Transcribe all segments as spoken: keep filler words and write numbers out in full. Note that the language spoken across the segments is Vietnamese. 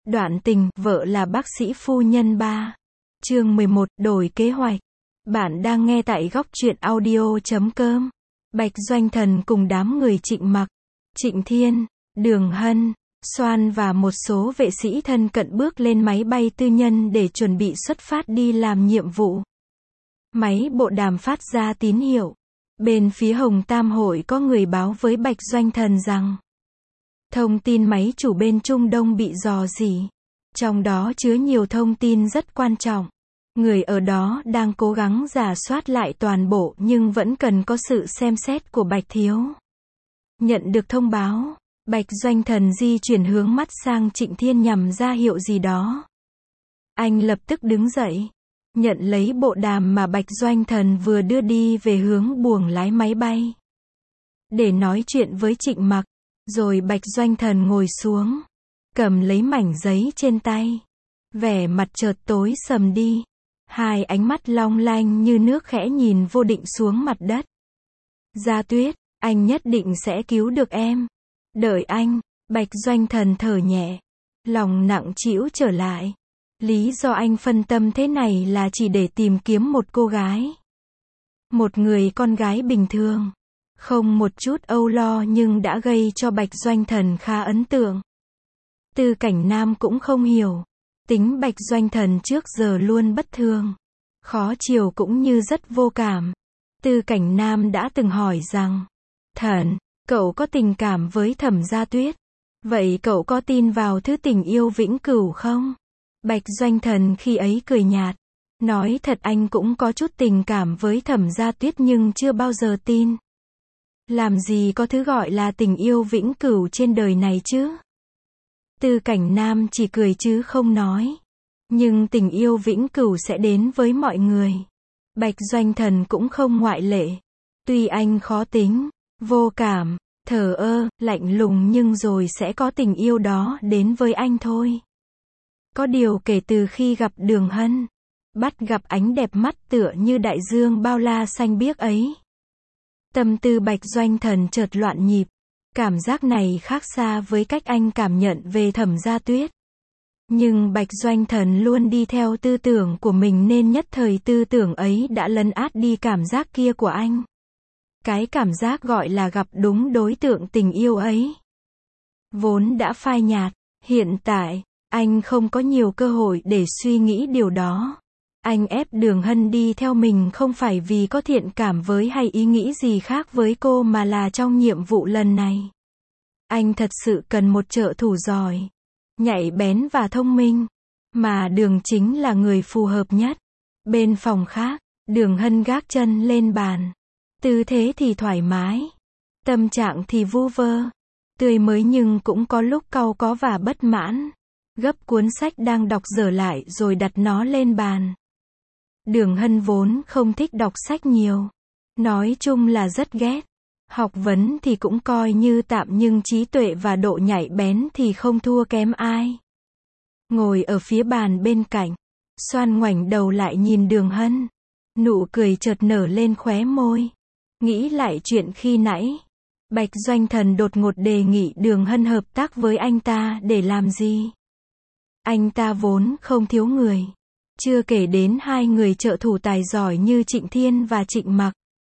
Đoạn tình, vợ là bác sĩ phu nhân ba. Chương mười một, đổi kế hoạch. Bạn đang nghe tại góc truyện audio chấm com. Bạch Doanh Thần cùng đám người Trịnh Mặc, Trịnh Thiên, Đường Hân, Soan và một số vệ sĩ thân cận bước lên máy bay tư nhân để chuẩn bị xuất phát đi làm nhiệm vụ. Máy bộ đàm phát ra tín hiệu. Bên phía Hồng Tam Hội có người báo với Bạch Doanh Thần rằng thông tin máy chủ bên Trung Đông bị rò rỉ. Trong đó chứa nhiều thông tin rất quan trọng. Người ở đó đang cố gắng rà soát lại toàn bộ nhưng vẫn cần có sự xem xét của Bạch Thiếu. Nhận được thông báo, Bạch Doanh Thần di chuyển hướng mắt sang Trịnh Thiên nhằm ra hiệu gì đó. Anh lập tức đứng dậy, nhận lấy bộ đàm mà Bạch Doanh Thần vừa đưa đi về hướng buồng lái máy bay. Để nói chuyện với Trịnh Mặc, rồi Bạch Doanh Thần ngồi xuống, cầm lấy mảnh giấy trên tay. Vẻ mặt chợt tối sầm đi. Hai ánh mắt long lanh như nước khẽ nhìn vô định xuống mặt đất. Gia Tuyết, anh nhất định sẽ cứu được em. Đợi anh. Bạch Doanh Thần thở nhẹ, lòng nặng trĩu trở lại. Lý do anh phân tâm thế này là chỉ để tìm kiếm một cô gái. Một người con gái bình thường. Không một chút âu lo nhưng đã gây cho Bạch Doanh Thần khá ấn tượng. Tư Cảnh Nam cũng không hiểu. Tính Bạch Doanh Thần trước giờ luôn bất thường, khó chiều cũng như rất vô cảm. Tư Cảnh Nam đã từng hỏi rằng, Thần, cậu có tình cảm với Thẩm Gia Tuyết. Vậy cậu có tin vào thứ tình yêu vĩnh cửu không? Bạch Doanh Thần khi ấy cười nhạt. Nói thật anh cũng có chút tình cảm với Thẩm Gia Tuyết nhưng chưa bao giờ tin. Làm gì có thứ gọi là tình yêu vĩnh cửu trên đời này chứ? Tư Cảnh Nam chỉ cười chứ không nói. Nhưng tình yêu vĩnh cửu sẽ đến với mọi người. Bạch Doanh Thần cũng không ngoại lệ. Tuy anh khó tính, vô cảm, thờ ơ, lạnh lùng nhưng rồi sẽ có tình yêu đó đến với anh thôi. Có điều kể từ khi gặp Đường Hân, bắt gặp ánh đẹp mắt tựa như đại dương bao la xanh biếc ấy, tâm tư Bạch Doanh Thần chợt loạn nhịp. Cảm giác này khác xa với cách anh cảm nhận về Thẩm Gia Tuyết. Nhưng Bạch Doanh Thần luôn đi theo tư tưởng của mình nên nhất thời tư tưởng ấy đã lấn át đi cảm giác kia của anh. Cái cảm giác gọi là gặp đúng đối tượng tình yêu ấy vốn đã phai nhạt. Hiện tại, anh không có nhiều cơ hội để suy nghĩ điều đó. Anh ép Đường Hân đi theo mình không phải vì có thiện cảm với hay ý nghĩ gì khác với cô mà là trong nhiệm vụ lần này. Anh thật sự cần một trợ thủ giỏi, nhạy bén và thông minh. Mà Đường chính là người phù hợp nhất. Bên phòng khác, Đường Hân gác chân lên bàn. Tư thế thì thoải mái. Tâm trạng thì vu vơ. Tươi mới nhưng cũng có lúc cau có và bất mãn. Gấp cuốn sách đang đọc dở lại rồi đặt nó lên bàn. Đường Hân vốn không thích đọc sách nhiều. Nói chung là rất ghét. Học vấn thì cũng coi như tạm nhưng trí tuệ và độ nhạy bén thì không thua kém ai. Ngồi ở phía bàn bên cạnh, Soan ngoảnh đầu lại nhìn Đường Hân. Nụ cười chợt nở lên khóe môi. Nghĩ lại chuyện khi nãy. Bạch Doanh Thần đột ngột đề nghị Đường Hân hợp tác với anh ta để làm gì? Anh ta vốn không thiếu người. Chưa kể đến hai người trợ thủ tài giỏi như Trịnh Thiên và Trịnh Mặc.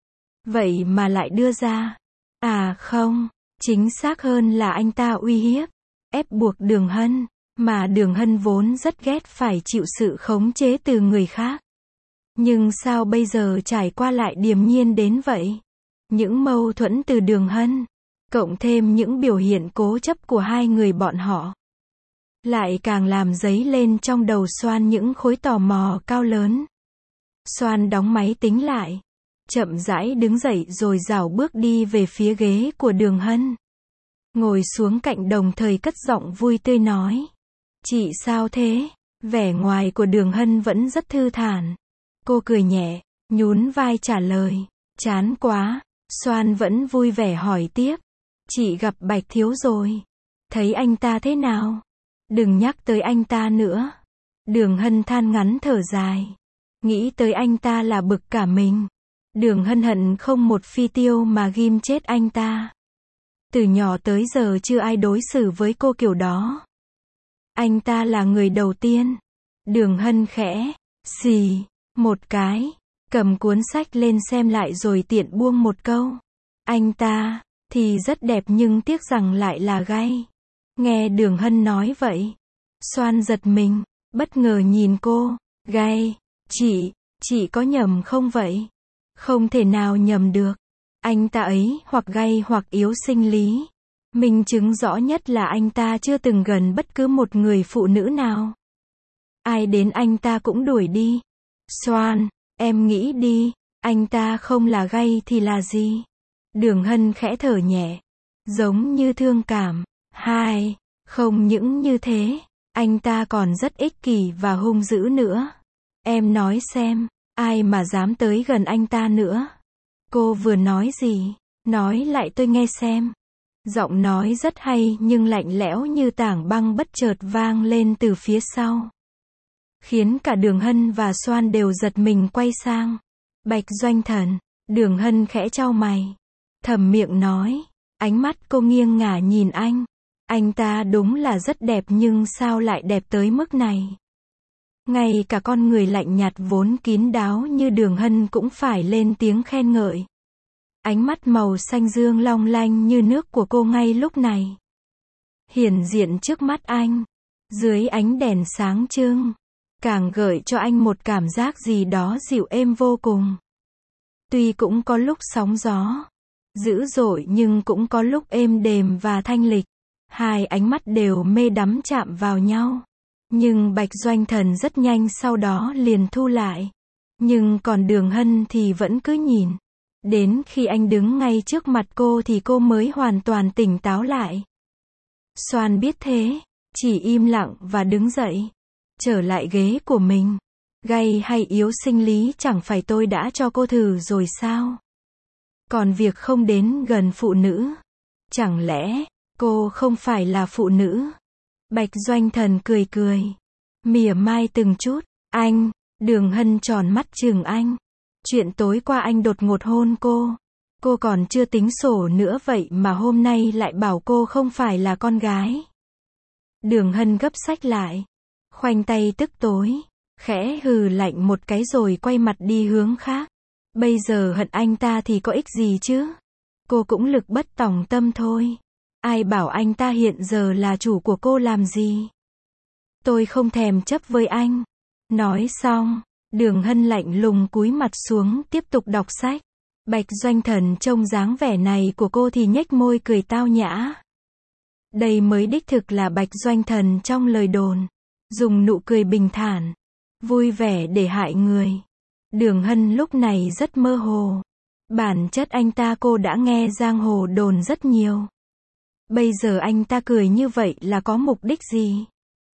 Vậy mà lại đưa ra. À không, chính xác hơn là anh ta uy hiếp, ép buộc Đường Hân. Mà Đường Hân vốn rất ghét phải chịu sự khống chế từ người khác. Nhưng sao bây giờ trải qua lại điềm nhiên đến vậy? Những mâu thuẫn từ Đường Hân, cộng thêm những biểu hiện cố chấp của hai người bọn họ, lại càng làm dấy lên trong đầu Soan những khối tò mò cao lớn. Soan đóng máy tính lại, chậm rãi đứng dậy rồi rảo bước đi về phía ghế của Đường Hân. Ngồi xuống cạnh đồng thời cất giọng vui tươi nói. Chị sao thế? Vẻ ngoài của Đường Hân vẫn rất thư thản. Cô cười nhẹ, nhún vai trả lời. Chán quá. Soan vẫn vui vẻ hỏi tiếp. Chị gặp Bạch Thiếu rồi. Thấy anh ta thế nào? Đừng nhắc tới anh ta nữa. Đường Hân than ngắn thở dài. Nghĩ tới anh ta là bực cả mình. Đường Hân hận không một phi tiêu mà ghim chết anh ta. Từ nhỏ tới giờ chưa ai đối xử với cô kiểu đó. Anh ta là người đầu tiên. Đường Hân khẽ, xì, một cái, cầm cuốn sách lên xem lại rồi tiện buông một câu. Anh ta, thì rất đẹp nhưng tiếc rằng lại là gay. Nghe Đường Hân nói vậy, Soan giật mình, bất ngờ nhìn cô, gay, chị, chị có nhầm không vậy? Không thể nào nhầm được. Anh ta ấy, hoặc gay hoặc yếu sinh lý. Minh chứng rõ nhất là anh ta chưa từng gần bất cứ một người phụ nữ nào. Ai đến anh ta cũng đuổi đi. Soan, em nghĩ đi, anh ta không là gay thì là gì? Đường Hân khẽ thở nhẹ, giống như thương cảm. Hai, không những như thế, anh ta còn rất ích kỷ và hung dữ nữa. Em nói xem, ai mà dám tới gần anh ta nữa? Cô vừa nói gì? Nói lại tôi nghe xem. Giọng nói rất hay nhưng lạnh lẽo như tảng băng bất chợt vang lên từ phía sau, khiến cả Đường Hân và Soan đều giật mình quay sang. Bạch Doanh Thần. Đường Hân khẽ chau mày, thầm miệng nói. Ánh mắt cô nghiêng ngả nhìn anh. Anh ta đúng là rất đẹp nhưng sao lại đẹp tới mức này? Ngay cả con người lạnh nhạt vốn kín đáo như Đường Hân cũng phải lên tiếng khen ngợi. Ánh mắt màu xanh dương long lanh như nước của cô ngay lúc này hiển diện trước mắt anh, dưới ánh đèn sáng trưng, càng gợi cho anh một cảm giác gì đó dịu êm vô cùng. Tuy cũng có lúc sóng gió dữ dội nhưng cũng có lúc êm đềm và thanh lịch. Hai ánh mắt đều mê đắm chạm vào nhau. Nhưng Bạch Doanh Thần rất nhanh sau đó liền thu lại. Nhưng còn Đường Hân thì vẫn cứ nhìn. Đến khi anh đứng ngay trước mặt cô thì cô mới hoàn toàn tỉnh táo lại. Soan biết thế, chỉ im lặng và đứng dậy, trở lại ghế của mình. Gay hay yếu sinh lý chẳng phải tôi đã cho cô thử rồi sao? Còn việc không đến gần phụ nữ, chẳng lẽ cô không phải là phụ nữ? Bạch Doanh Thần cười cười, mỉa mai từng chút. Anh, Đường Hân tròn mắt chừng anh. Chuyện tối qua anh đột ngột hôn cô, cô còn chưa tính sổ nữa vậy mà hôm nay lại bảo cô không phải là con gái. Đường Hân gấp sách lại, khoanh tay tức tối, khẽ hừ lạnh một cái rồi quay mặt đi hướng khác. Bây giờ hận anh ta thì có ích gì chứ? Cô cũng lực bất tòng tâm thôi. Ai bảo anh ta hiện giờ là chủ của cô làm gì? Tôi không thèm chấp với anh. Nói xong, Đường Hân lạnh lùng cúi mặt xuống tiếp tục đọc sách. Bạch Doanh Thần trông dáng vẻ này của cô thì nhếch môi cười tao nhã. Đây mới đích thực là Bạch Doanh Thần trong lời đồn. Dùng nụ cười bình thản, vui vẻ để hại người. Đường Hân lúc này rất mơ hồ. Bản chất anh ta cô đã nghe giang hồ đồn rất nhiều. Bây giờ anh ta cười như vậy là có mục đích gì?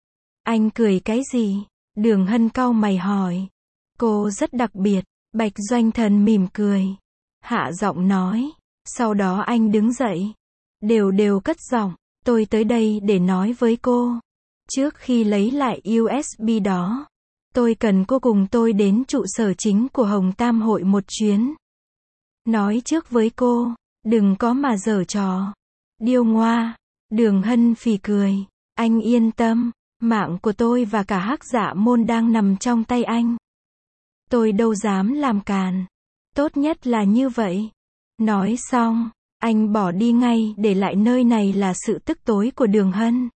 Anh cười cái gì? Đường Hân cau mày hỏi. Cô rất đặc biệt. Bạch Doanh Thần mỉm cười, hạ giọng nói. Sau đó anh đứng dậy, đều đều cất giọng. Tôi tới đây để nói với cô. Trước khi lấy lại u ét bê đó, tôi cần cô cùng tôi đến trụ sở chính của Hồng Tam Hội một chuyến. Nói trước với cô, đừng có mà giở trò điêu ngoa. Đường Hân phì cười. Anh yên tâm, mạng của tôi và cả Hắc Dạ Môn đang nằm trong tay anh. Tôi đâu dám làm càn. Tốt nhất là như vậy. Nói xong, anh bỏ đi ngay để lại nơi này là sự tức tối của Đường Hân.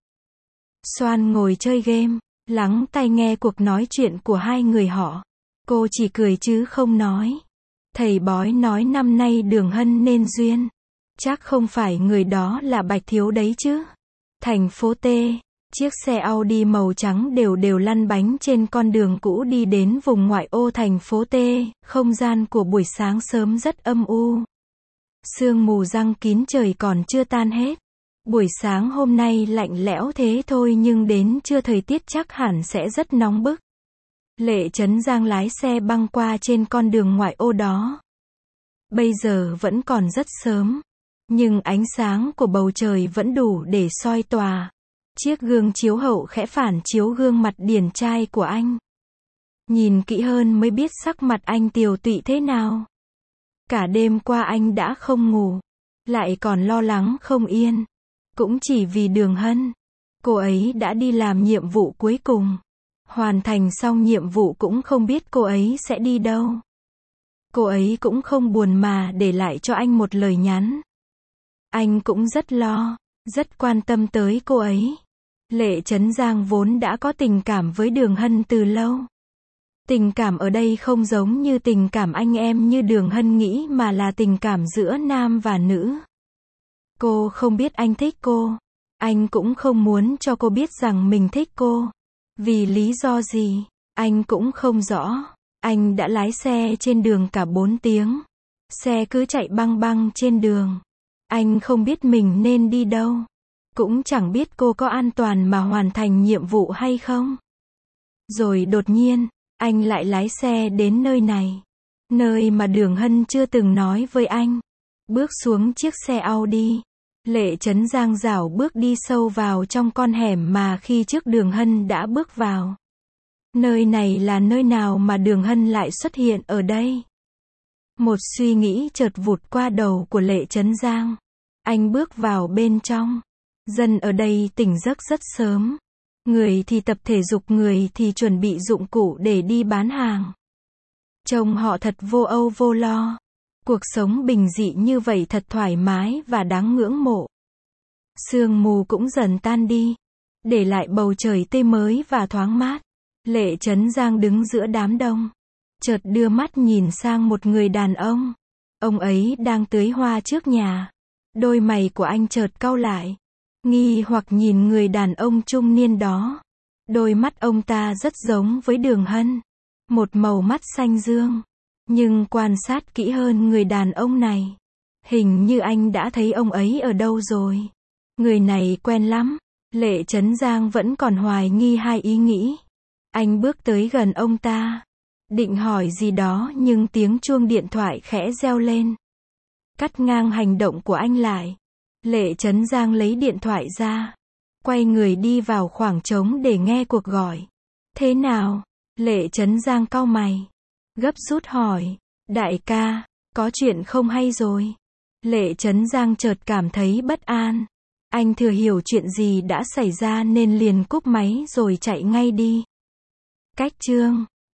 Soan ngồi chơi game, lắng tai nghe cuộc nói chuyện của hai người họ. Cô chỉ cười chứ không nói. Thầy bói nói năm nay Đường Hân nên duyên. Chắc không phải người đó là Bạch Thiếu đấy chứ. Thành phố T, chiếc xe Audi màu trắng đều đều lăn bánh trên con đường cũ đi đến vùng ngoại ô thành phố T. Không gian của buổi sáng sớm rất âm u. Sương mù giăng kín trời còn chưa tan hết. Buổi sáng hôm nay lạnh lẽo thế thôi nhưng đến trưa thời tiết chắc hẳn sẽ rất nóng bức. Lệ Trấn Giang lái xe băng qua trên con đường ngoại ô đó. Bây giờ vẫn còn rất sớm, nhưng ánh sáng của bầu trời vẫn đủ để soi tỏa. Chiếc gương chiếu hậu khẽ phản chiếu gương mặt điển trai của anh. Nhìn kỹ hơn mới biết sắc mặt anh tiều tụy thế nào. Cả đêm qua anh đã không ngủ, lại còn lo lắng không yên. Cũng chỉ vì Đường Hân. Cô ấy đã đi làm nhiệm vụ cuối cùng. Hoàn thành xong nhiệm vụ cũng không biết cô ấy sẽ đi đâu. Cô ấy cũng không buồn mà để lại cho anh một lời nhắn. Anh cũng rất lo, rất quan tâm tới cô ấy. Lệ Chấn Giang vốn đã có tình cảm với Đường Hân từ lâu. Tình cảm ở đây không giống như tình cảm anh em như Đường Hân nghĩ mà là tình cảm giữa nam và nữ. Cô không biết anh thích cô. Anh cũng không muốn cho cô biết rằng mình thích cô. Vì lý do gì, anh cũng không rõ. Anh đã lái xe trên đường cả bốn tiếng. Xe cứ chạy băng băng trên đường. Anh không biết mình nên đi đâu. Cũng chẳng biết cô có an toàn mà hoàn thành nhiệm vụ hay không. Rồi đột nhiên, anh lại lái xe đến nơi này. Nơi mà Đường Hân chưa từng nói với anh. Bước xuống chiếc xe Audi. Lệ Chấn Giang dảo bước đi sâu vào trong con hẻm mà khi trước Đường Hân đã bước vào. Nơi này là nơi nào mà Đường Hân lại xuất hiện ở đây? Một suy nghĩ chợt vụt qua đầu của Lệ Chấn Giang. Anh bước vào bên trong. Dân ở đây tỉnh giấc rất sớm. Người thì tập thể dục, người thì chuẩn bị dụng cụ để đi bán hàng. Trông họ thật vô âu vô lo. Cuộc sống bình dị như vậy thật thoải mái và đáng ngưỡng mộ. Sương mù cũng dần tan đi, để lại bầu trời tươi mới và thoáng mát. Lệ Chấn Giang đứng giữa đám đông, chợt đưa mắt nhìn sang một người đàn ông. Ông ấy đang tưới hoa trước nhà. Đôi mày của anh chợt cau lại, nghi hoặc nhìn người đàn ông trung niên đó. Đôi mắt ông ta rất giống với Đường Hân, một màu mắt xanh dương. Nhưng quan sát kỹ hơn người đàn ông này, hình như anh đã thấy ông ấy ở đâu rồi. Người này quen lắm. Lệ Chấn Giang vẫn còn hoài nghi hai ý nghĩ. Anh bước tới gần ông ta, định hỏi gì đó nhưng tiếng chuông điện thoại khẽ reo lên, cắt ngang hành động của anh lại. Lệ Chấn Giang lấy điện thoại ra, quay người đi vào khoảng trống để nghe cuộc gọi. Thế nào? Lệ Chấn Giang cau mày, gấp rút hỏi. Đại ca, có chuyện không hay rồi. Lệ Chấn Giang chợt cảm thấy bất an. Anh thừa hiểu chuyện gì đã xảy ra nên liền cúp máy rồi chạy ngay đi. Cách chương